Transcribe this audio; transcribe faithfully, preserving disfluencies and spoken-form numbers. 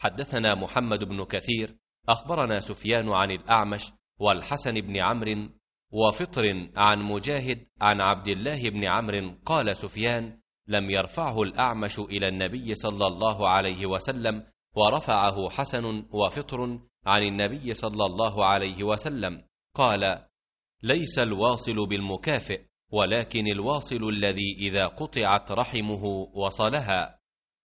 حدثنا محمد بن كثير أخبرنا سفيان عن الأعمش والحسن بن عمرو وفطر عن مجاهد عن عبد الله بن عمرو قال سفيان: لم يرفعه الأعمش إلى النبي صلى الله عليه وسلم، ورفعه حسن وفطر عن النبي صلى الله عليه وسلم قال: ليس الواصل بالمكافئ، ولكن الواصل الذي إذا قطعت رحمه وصلها.